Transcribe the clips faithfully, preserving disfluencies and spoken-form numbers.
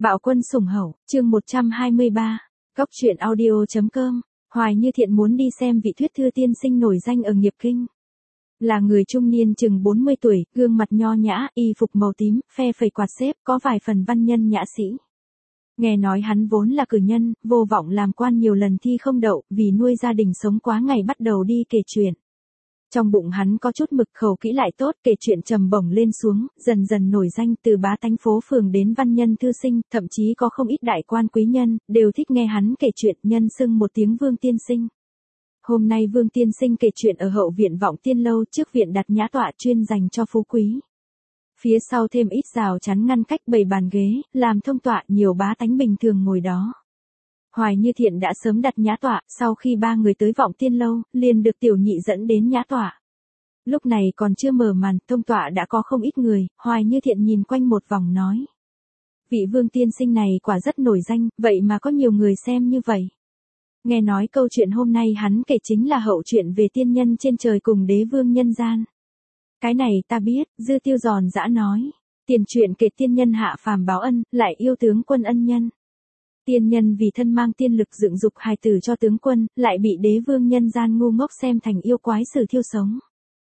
Bạo quân sủng hậu, chương một trăm hai mươi ba. Góc truyện audio chấm com. Hoài Như Thiện muốn đi xem vị thuyết thư tiên sinh nổi danh ở Nghiệp Kinh. Là người trung niên chừng bốn mươi tuổi, gương mặt nho nhã, y phục màu tím, phe phẩy quạt xếp, có vài phần văn nhân nhã sĩ. Nghe nói hắn vốn là cử nhân, vô vọng làm quan nhiều lần thi không đậu, vì nuôi gia đình sống quá ngày bắt đầu đi kể chuyện. Trong bụng hắn có chút mực, khẩu kỹ lại tốt, kể chuyện trầm bổng lên xuống, dần dần nổi danh, từ bá tánh phố phường đến văn nhân thư sinh, thậm chí có không ít đại quan quý nhân, đều thích nghe hắn kể chuyện, nhân xưng một tiếng Vương Tiên Sinh. Hôm nay Vương Tiên Sinh kể chuyện ở hậu viện Vọng Tiên Lâu, trước viện đặt nhã tọa chuyên dành cho phú quý. Phía sau thêm ít rào chắn ngăn cách bày bàn ghế, làm thông tọa, nhiều bá tánh bình thường ngồi đó. Hoài Như Thiện đã sớm đặt nhã tọa, sau khi ba người tới Vọng Tiên Lâu, liền được tiểu nhị dẫn đến nhã tọa. Lúc này còn chưa mở màn, thông tọa đã có không ít người, Hoài Như Thiện nhìn quanh một vòng nói. Vị Vương Tiên Sinh này quả rất nổi danh, vậy mà có nhiều người xem như vậy. Nghe nói câu chuyện hôm nay hắn kể chính là hậu chuyện về tiên nhân trên trời cùng đế vương nhân gian. Cái này ta biết, Dư Tiêu giòn giã nói. Tiền truyện kể tiên nhân hạ phàm báo ân, lại yêu tướng quân ân nhân. Tiên nhân vì thân mang tiên lực dựng dục hài tử cho tướng quân, lại bị đế vương nhân gian ngu ngốc xem thành yêu quái sử thiêu sống.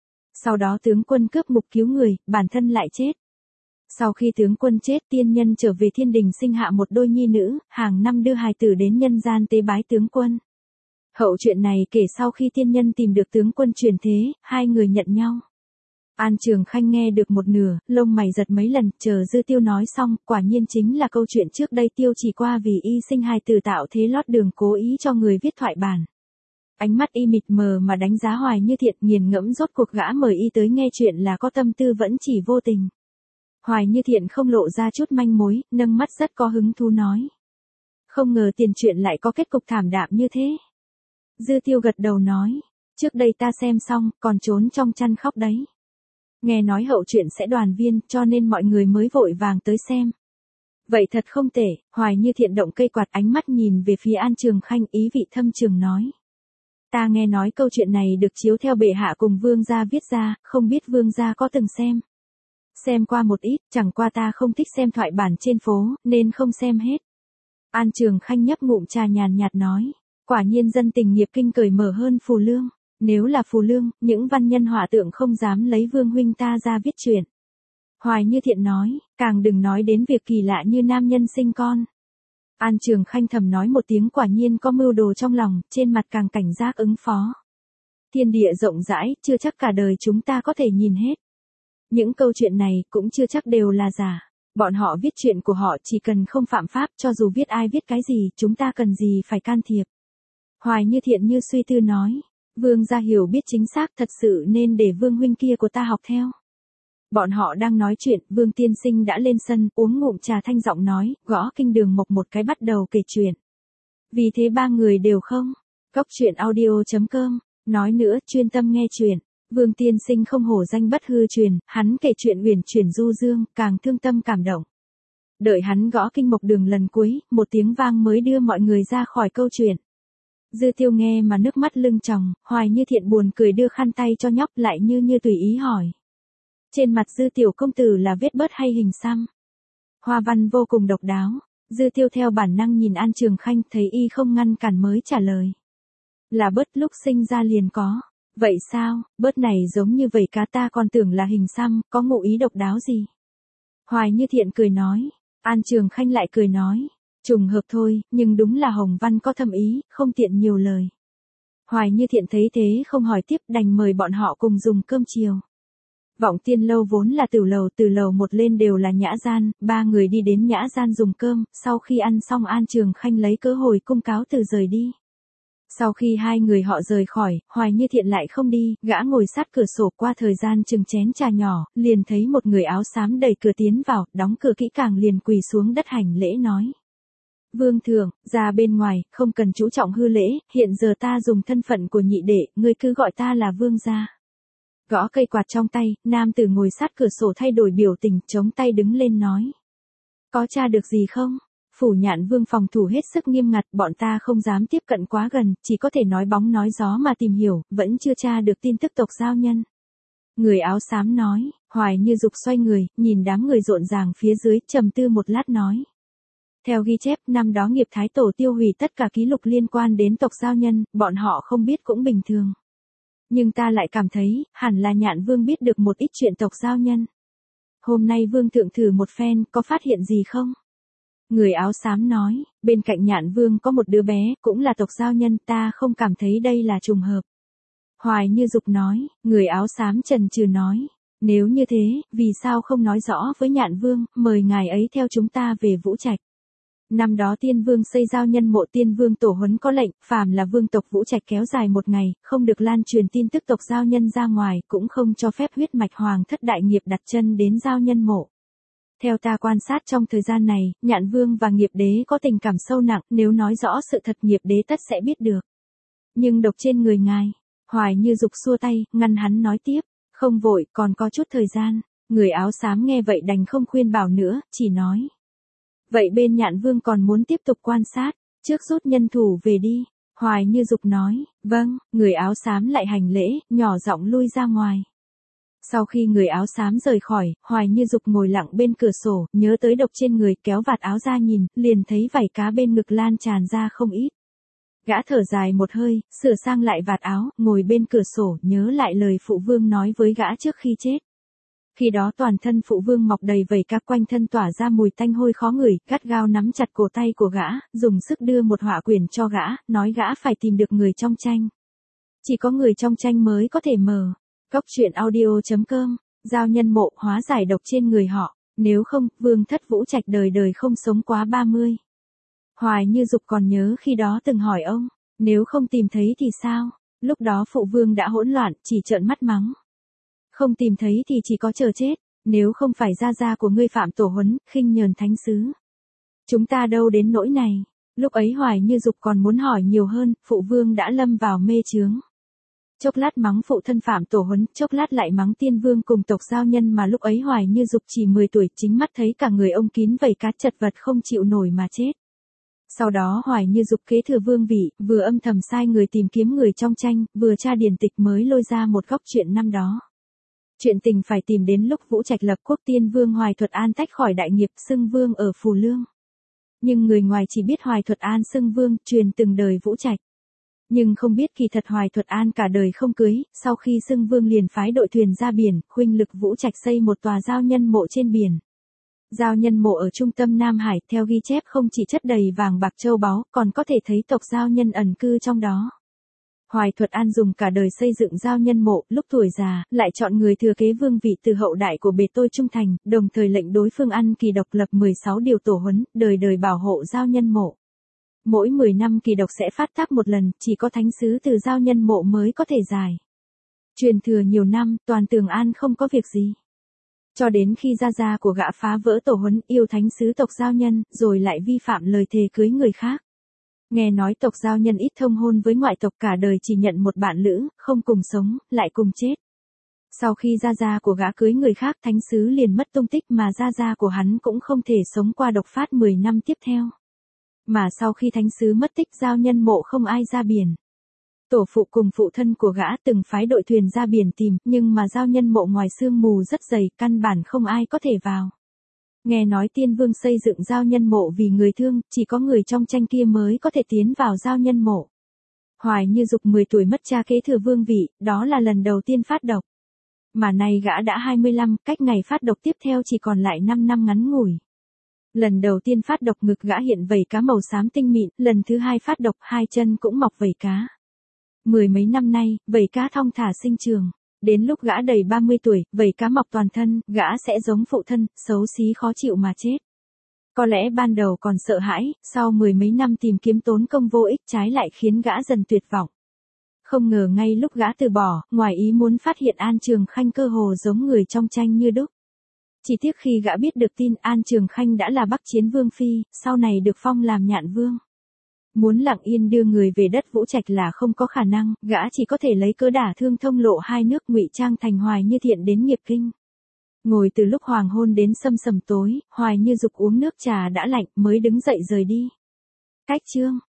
Sau đó tướng quân cướp mục cứu người, bản thân lại chết. Sau khi tướng quân chết, tiên nhân trở về thiên đình sinh hạ một đôi nhi nữ, hàng năm đưa hài tử đến nhân gian tế bái tướng quân. Hậu chuyện này kể sau khi tiên nhân tìm được tướng quân truyền thế, hai người nhận nhau. An Trường Khanh nghe được một nửa, lông mày giật mấy lần, chờ Dư Tiêu nói xong, quả nhiên chính là câu chuyện trước đây Tiêu chỉ qua vì y sinh hài tử tạo thế lót đường cố ý cho người viết thoại bản. Ánh mắt y mịt mờ mà đánh giá Hoài Như Thiện, nghiền ngẫm rốt cuộc gã mời y tới nghe chuyện là có tâm tư vẫn chỉ vô tình. Hoài Như Thiện không lộ ra chút manh mối, nâng mắt rất có hứng thú nói. Không ngờ tiền chuyện lại có kết cục thảm đạm như thế. Dư Tiêu gật đầu nói, trước đây ta xem xong, còn trốn trong chăn khóc đấy. Nghe nói hậu chuyện sẽ đoàn viên, cho nên mọi người mới vội vàng tới xem. Vậy thật không tệ, Hoài Như Thiện động cây quạt, ánh mắt nhìn về phía An Trường Khanh, ý vị thâm trường nói. Ta nghe nói câu chuyện này được chiếu theo bệ hạ cùng vương gia viết ra, không biết vương gia có từng xem. Xem qua một ít, chẳng qua ta không thích xem thoại bản trên phố, nên không xem hết. An Trường Khanh nhấp ngụm trà nhàn nhạt nói, quả nhiên dân tình Nghiệp Kinh cởi mở hơn Phù Lương. Nếu là Phù Lương, những văn nhân họa tượng không dám lấy vương huynh ta ra viết chuyện. Hoài Như Thiện nói, càng đừng nói đến việc kỳ lạ như nam nhân sinh con. An Trường Khanh thầm nói một tiếng, quả nhiên có mưu đồ trong lòng, trên mặt càng cảnh giác ứng phó. Thiên địa rộng rãi, chưa chắc cả đời chúng ta có thể nhìn hết. Những câu chuyện này cũng chưa chắc đều là giả. Bọn họ viết chuyện của họ chỉ cần không phạm pháp, cho dù viết ai viết cái gì, chúng ta cần gì phải can thiệp. Hoài Như Thiện như suy tư nói. Vương gia hiểu biết chính xác, thật sự nên để vương huynh kia của ta học theo. Bọn họ đang nói chuyện, Vương Tiên Sinh đã lên sân, uống ngụm trà, thanh giọng nói, gõ kinh đường mộc một cái bắt đầu kể chuyện. Vì thế ba người đều không. Góc truyện audio chấm com, nói nữa, chuyên tâm nghe chuyện. Vương Tiên Sinh không hổ danh bất hư truyền, hắn kể chuyện uyển chuyển du dương, càng thương tâm cảm động. Đợi hắn gõ kinh mộc đường lần cuối, một tiếng vang mới đưa mọi người ra khỏi câu chuyện. Dư Tiêu nghe mà nước mắt lưng tròng, Hoài Như Thiện buồn cười đưa khăn tay cho nhóc, lại như như tùy ý hỏi. Trên mặt Dư tiểu công tử là vết bớt hay hình xăm? Hoa văn vô cùng độc đáo. Dư Tiêu theo bản năng nhìn An Trường Khanh, thấy y không ngăn cản mới trả lời. Là bớt lúc sinh ra liền có. Vậy sao, bớt này giống như vảy cá, ta còn tưởng là hình xăm, có ngụ ý độc đáo gì? Hoài Như Thiện cười nói. An Trường Khanh lại cười nói. Trùng hợp thôi, nhưng đúng là hồng văn có thâm ý, không tiện nhiều lời. Hoài Như Thiện thấy thế không hỏi tiếp, đành mời bọn họ cùng dùng cơm chiều. Vọng Tiên Lâu vốn là tử lầu, từ lầu một lên đều là nhã gian, ba người đi đến nhã gian dùng cơm, sau khi ăn xong An Trường Khanh lấy cớ hồi cung cáo từ rời đi. Sau khi hai người họ rời khỏi, Hoài Như Thiện lại không đi, gã ngồi sát cửa sổ, qua thời gian chừng chén trà nhỏ, liền thấy một người áo xám đẩy cửa tiến vào, đóng cửa kỹ càng liền quỳ xuống đất hành lễ nói. Vương thượng, ra bên ngoài, không cần chú trọng hư lễ, hiện giờ ta dùng thân phận của nhị đệ, ngươi cứ gọi ta là vương gia. Gõ cây quạt trong tay, nam tử ngồi sát cửa sổ thay đổi biểu tình, chống tay đứng lên nói. Có tra được gì không? Phủ Nhạn Vương phòng thủ hết sức nghiêm ngặt, bọn ta không dám tiếp cận quá gần, chỉ có thể nói bóng nói gió mà tìm hiểu, vẫn chưa tra được tin tức tộc giao nhân. Người áo xám nói, Hoài Như Dục xoay người, nhìn đám người rộn ràng phía dưới, trầm tư một lát nói. Theo ghi chép, năm đó nghiệp thái tổ tiêu hủy tất cả ký lục liên quan đến tộc Giao Nhân, bọn họ không biết cũng bình thường. Nhưng ta lại cảm thấy, hẳn là Nhạn Vương biết được một ít chuyện tộc Giao Nhân. Hôm nay Vương thượng thử một phen, có phát hiện gì không? Người áo xám nói, bên cạnh Nhạn Vương có một đứa bé, cũng là tộc Giao Nhân, ta không cảm thấy đây là trùng hợp. Hoài Như Dục nói, người áo xám chần chừ nói, nếu như thế, vì sao không nói rõ với Nhạn Vương, mời ngài ấy theo chúng ta về Vũ Trạch. Năm đó Tiên Vương xây Giao Nhân mộ, Tiên Vương tổ huấn có lệnh, phàm là vương tộc Vũ Trạch kéo dài một ngày, không được lan truyền tin tức tộc Giao Nhân ra ngoài, cũng không cho phép huyết mạch hoàng thất đại nghiệp đặt chân đến Giao Nhân mộ. Theo ta quan sát trong thời gian này, Nhạn Vương và nghiệp đế có tình cảm sâu nặng, nếu nói rõ sự thật nghiệp đế tất sẽ biết được. Nhưng độc trên người ngài, Hoài Như Dục xua tay, ngăn hắn nói tiếp, không vội, còn có chút thời gian. Người áo xám nghe vậy đành không khuyên bảo nữa, chỉ nói. Vậy bên Nhạn Vương còn muốn tiếp tục quan sát, trước rút nhân thủ về đi. Hoài Như Dục nói, vâng, người áo xám lại hành lễ, nhỏ giọng lui ra ngoài. Sau khi người áo xám rời khỏi, Hoài Như Dục ngồi lặng bên cửa sổ, nhớ tới độc trên người, kéo vạt áo ra nhìn, liền thấy vảy cá bên ngực lan tràn ra không ít. Gã thở dài một hơi, sửa sang lại vạt áo, ngồi bên cửa sổ, nhớ lại lời phụ vương nói với gã trước khi chết. Khi đó toàn thân phụ vương mọc đầy vảy cá, quanh thân tỏa ra mùi tanh hôi khó ngửi, gắt gao nắm chặt cổ tay của gã, dùng sức đưa một họa quyển cho gã, nói gã phải tìm được người trong tranh. Chỉ có người trong tranh mới có thể mở. Góc truyện audio chấm com, Giao Nhân mộ hóa giải độc trên người họ, nếu không, vương thất Vũ Trạch đời đời không sống quá ba mươi. Hoài Như Dục còn nhớ khi đó từng hỏi ông, nếu không tìm thấy thì sao? Lúc đó phụ vương đã hỗn loạn, chỉ trợn mắt mắng. Không tìm thấy thì chỉ có chờ chết, nếu không phải gia gia của ngươi phạm tổ huấn, khinh nhờn thánh sứ. Chúng ta đâu đến nỗi này. Lúc ấy Hoài Như Dục còn muốn hỏi nhiều hơn, phụ vương đã lâm vào mê chướng. Chốc lát mắng phụ thân phạm tổ huấn, chốc lát lại mắng Tiên Vương cùng tộc Giao Nhân, mà lúc ấy Hoài Như Dục chỉ mười tuổi, chính mắt thấy cả người ông kín vảy cá chật vật không chịu nổi mà chết. Sau đó Hoài Như Dục kế thừa vương vị, vừa âm thầm sai người tìm kiếm người trong tranh, vừa tra điển tịch mới lôi ra một góc chuyện năm đó. Chuyện tình phải tìm đến lúc Vũ Trạch lập quốc, Tiên Vương Hoài Thuật An tách khỏi đại nghiệp, xưng vương ở Phù Lương. Nhưng người ngoài chỉ biết Hoài Thuật An xưng vương, truyền từng đời Vũ Trạch. Nhưng không biết kỳ thật Hoài Thuật An cả đời không cưới, sau khi xưng vương liền phái đội thuyền ra biển, khuynh lực Vũ Trạch xây một tòa Giao Nhân mộ trên biển. Giao Nhân mộ ở trung tâm Nam Hải, theo ghi chép không chỉ chất đầy vàng bạc châu báu, còn có thể thấy tộc Giao Nhân ẩn cư trong đó. Hoài Thuật An dùng cả đời xây dựng Giao Nhân mộ, lúc tuổi già, lại chọn người thừa kế vương vị từ hậu đại của bề tôi trung thành, đồng thời lệnh đối phương ăn kỳ độc, lập mười sáu điều tổ huấn, đời đời bảo hộ Giao Nhân mộ. Mỗi mười năm kỳ độc sẽ phát tác một lần, chỉ có thánh sứ từ Giao Nhân mộ mới có thể giải. Truyền thừa nhiều năm, toàn Tường An không có việc gì. Cho đến khi gia gia của gã phá vỡ tổ huấn, yêu thánh sứ tộc Giao Nhân, rồi lại vi phạm lời thề cưới người khác. Nghe nói tộc Giao Nhân ít thông hôn với ngoại tộc, cả đời chỉ nhận một bạn lữ, không cùng sống, lại cùng chết. Sau khi gia gia của gã cưới người khác, thánh sứ liền mất tung tích, mà gia gia của hắn cũng không thể sống qua độc phát mười năm tiếp theo. Mà sau khi thánh sứ mất tích, Giao Nhân mộ không ai ra biển. Tổ phụ cùng phụ thân của gã từng phái đội thuyền ra biển tìm, nhưng mà Giao Nhân mộ ngoài sương mù rất dày, căn bản không ai có thể vào. Nghe nói Tiên Vương xây dựng Giao Nhân mộ vì người thương, chỉ có người trong tranh kia mới có thể tiến vào Giao Nhân mộ. Hoài Như Dục mười tuổi mất cha kế thừa vương vị, đó là lần đầu tiên phát độc. Mà nay gã đã hai mươi lăm, cách ngày phát độc tiếp theo chỉ còn lại năm năm ngắn ngủi. Lần đầu tiên phát độc ngực gã hiện vảy cá màu xám tinh mịn, lần thứ hai phát độc hai chân cũng mọc vảy cá. Mười mấy năm nay, vảy cá thong thả sinh trường. Đến lúc gã đầy ba mươi tuổi, vảy cá mọc toàn thân, gã sẽ giống phụ thân, xấu xí khó chịu mà chết. Có lẽ ban đầu còn sợ hãi, sau mười mấy năm tìm kiếm tốn công vô ích, trái lại khiến gã dần tuyệt vọng. Không ngờ ngay lúc gã từ bỏ, ngoài ý muốn phát hiện An Trường Khanh cơ hồ giống người trong tranh như đúc. Chỉ tiếc khi gã biết được tin An Trường Khanh đã là Bắc Chiến Vương Phi, sau này được phong làm Nhạn Vương. Muốn lặng yên đưa người về đất Vũ Trạch là không có khả năng, gã chỉ có thể lấy cớ đả thương thông lộ hai nước, ngụy trang thành Hoài Như Thiện đến Nghiệp Kinh. Ngồi từ lúc hoàng hôn đến sâm sầm tối, Hoài Như Dục uống nước trà đã lạnh mới đứng dậy rời đi. Cách chương